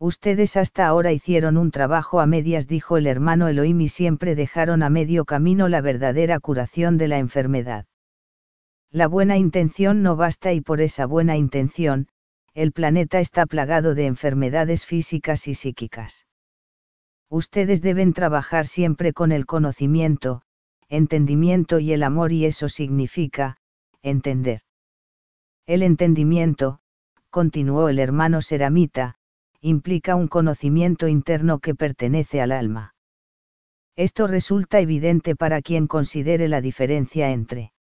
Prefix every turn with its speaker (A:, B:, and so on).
A: Ustedes hasta ahora hicieron un trabajo a medias, dijo el hermano Elohim, y siempre dejaron a medio camino la verdadera curación de la enfermedad. La buena intención no basta, y por esa buena intención, el planeta está plagado de enfermedades físicas y psíquicas. Ustedes deben trabajar siempre con el conocimiento, entendimiento y el amor, y eso significa, entender. El entendimiento, continuó el hermano Seramita, implica un conocimiento interno que pertenece al alma. Esto resulta evidente para quien considere la diferencia entre